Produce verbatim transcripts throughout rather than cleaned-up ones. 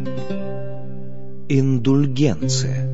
Индульгенция.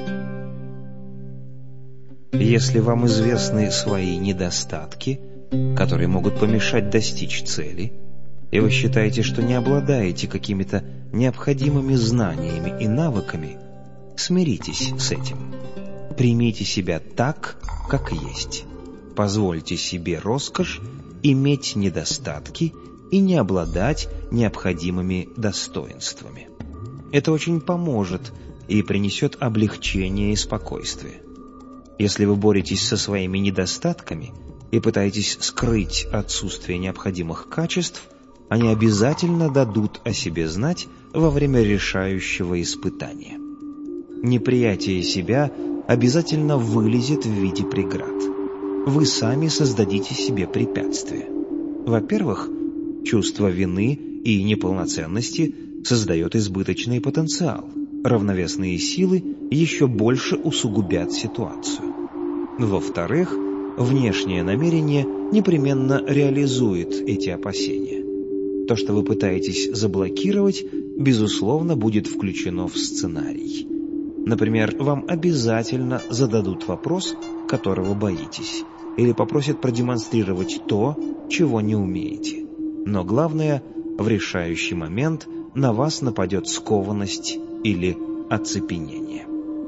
Если вам известны свои недостатки, которые могут помешать достичь цели, и вы считаете, что не обладаете какими-то необходимыми знаниями и навыками, смиритесь с этим. Примите себя так, как есть. Позвольте себе роскошь иметь недостатки и не обладать необходимыми достоинствами. Это очень поможет и принесет облегчение и спокойствие. Если вы боретесь со своими недостатками и пытаетесь скрыть отсутствие необходимых качеств, они обязательно дадут о себе знать во время решающего испытания. Неприятие себя обязательно вылезет в виде преград. Вы сами создадите себе препятствия. Во-первых, чувство вины и неполноценности создает избыточный потенциал. Равновесные силы еще больше усугубят ситуацию. Во-вторых, внешнее намерение непременно реализует эти опасения. То, что вы пытаетесь заблокировать, безусловно, будет включено в сценарий. Например, вам обязательно зададут вопрос, которого боитесь, или попросят продемонстрировать то, чего не умеете. Но главное, в решающий момент на вас нападет скованность или оцепенение.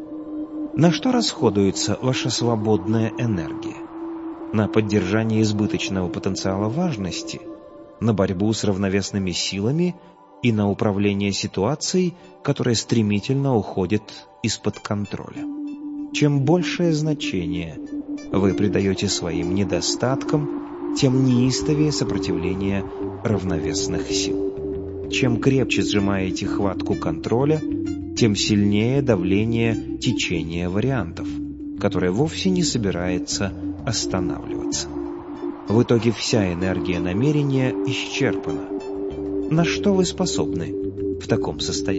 На что расходуется ваша свободная энергия? На поддержание избыточного потенциала важности, на борьбу с равновесными силами и на управление ситуацией, которая стремительно уходит из-под контроля. Чем большее значение вы придаете своим недостаткам, тем неистовее сопротивление равновесных сил. Чем крепче сжимаете хватку контроля, тем сильнее давление течения вариантов, которое вовсе не собирается останавливаться. В итоге вся энергия намерения исчерпана. На что вы способны в таком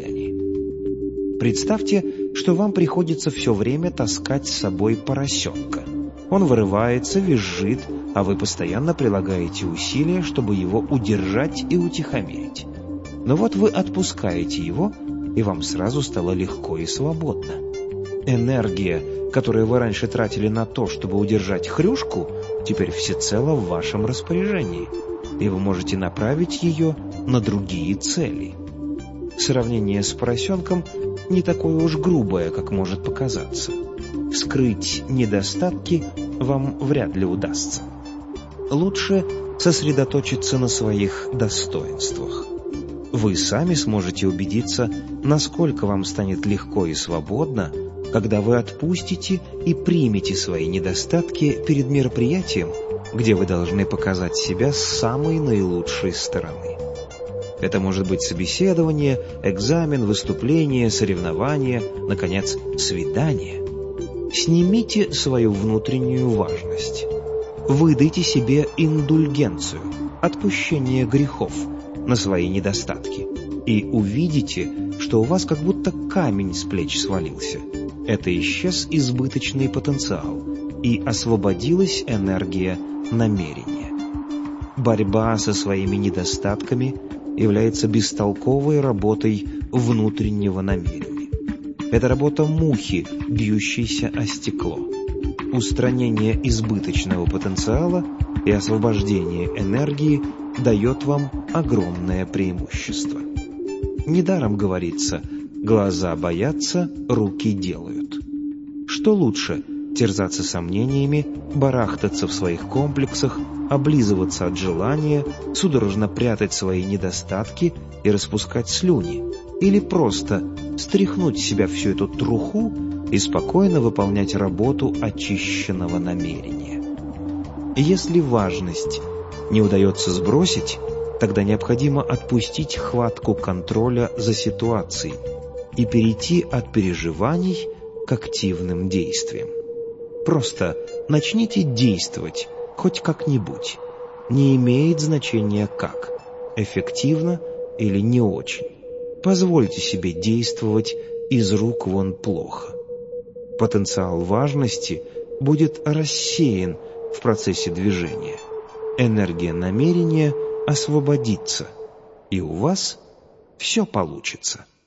состоянии? Представьте, что вам приходится все время таскать с собой поросенка. Он вырывается, визжит, а вы постоянно прилагаете усилия, чтобы его удержать и утихомирить. Но вот вы отпускаете его, и вам сразу стало легко и свободно. Энергия, которую вы раньше тратили на то, чтобы удержать хрюшку, теперь всецело в вашем распоряжении, и вы можете направить ее на другие цели. Сравнение с поросенком не такое уж грубое, как может показаться. Скрыть недостатки вам вряд ли удастся. Лучше сосредоточиться на своих достоинствах. Вы сами сможете убедиться, насколько вам станет легко и свободно, когда вы отпустите и примете свои недостатки перед мероприятием, где вы должны показать себя с самой наилучшей стороны. Это может быть собеседование, экзамен, выступление, соревнование, наконец, свидание. Снимите свою внутреннюю важность. Выдайте себе индульгенцию, отпущение грехов на свои недостатки, и увидите, что у вас как будто камень с плеч свалился. Это исчез избыточный потенциал, и освободилась энергия намерения. Борьба со своими недостатками является бестолковой работой внутреннего намерения. Это работа мухи, бьющейся о стекло. Устранение избыточного потенциала и освобождение энергии дает вам огромное преимущество. Недаром говорится: глаза боятся, руки делают. Что лучше – терзаться сомнениями, барахтаться в своих комплексах, облизываться от желания, судорожно прятать свои недостатки и распускать слюни, или просто стряхнуть с себя всю эту труху и спокойно выполнять работу очищенного намерения? Если важность не удается сбросить, тогда необходимо отпустить хватку контроля за ситуацией и перейти от переживаний к активным действиям. Просто начните действовать хоть как-нибудь. Не имеет значения как, эффективно или не очень. Позвольте себе действовать из рук вон плохо. Потенциал важности будет рассеян в процессе движения. Энергия намерения освободится, и у вас все получится.